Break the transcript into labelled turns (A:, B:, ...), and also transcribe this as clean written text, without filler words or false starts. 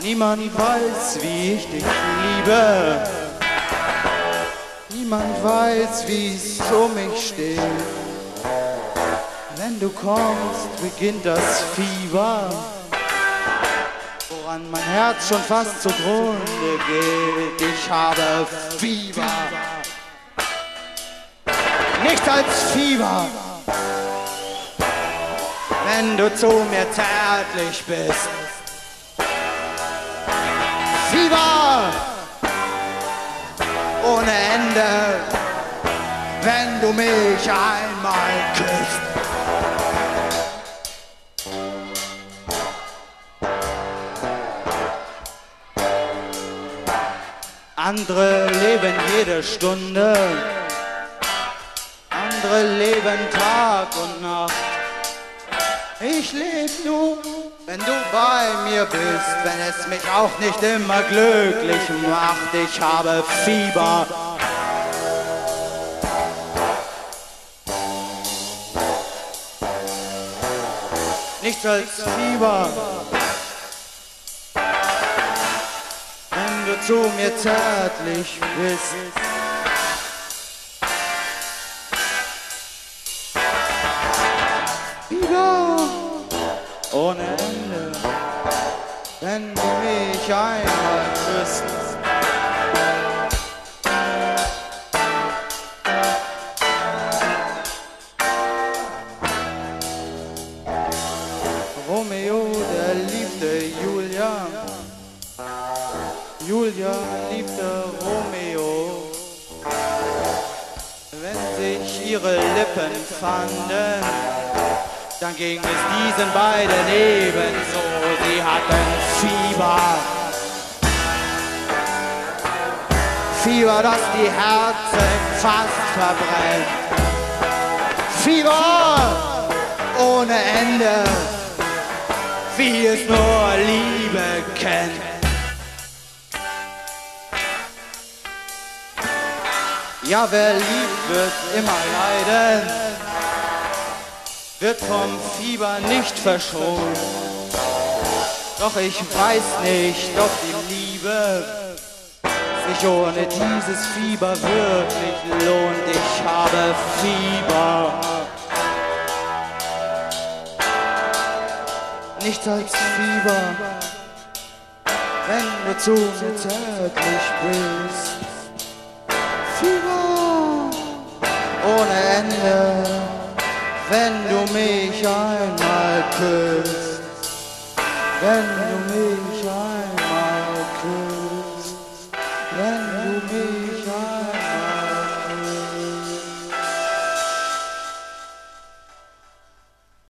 A: Niemand weiß, wie ich dich liebe. Niemand weiß, wie es um mich steht. Wenn du kommst, beginnt das Fieber, woran mein Herz schon fast zugrunde geht. Ich habe Fieber, nichts als Fieber, wenn du zu mir zärtlich bist. Fieber ohne Ende, wenn du mich einmal küsst. Andere leben jede Stunde, andere leben Tag und Nacht. Ich lebe nur, wenn du bei mir bist, wenn es mich auch nicht immer glücklich macht. Ich habe Fieber. Nichts als Fieber, wenn du zu mir zärtlich bist. Fieber ohne Ende, wenn du mich einmal küsst. Romeo, der liebte Julia, Julia liebte Romeo. Wenn sich ihre Lippen fanden, dann ging es diesen beiden ebenso. Sie hatten Fieber, Fieber, das die Herzen fast verbrennt. Fieber ohne Ende, wie es nur Liebe kennt. Ja, wer liebt, wird immer leiden, wird vom Fieber nicht verschont. Doch ich weiß nicht, ob die Liebe sich ohne dieses Fieber wirklich lohnt. Ich habe Fieber, nichts als Fieber, wenn du zu mir zärtlich bist. Fieber ohne Ende, wenn du mich einmal küsst, wenn du mich einmal küsst, wenn du mich einmal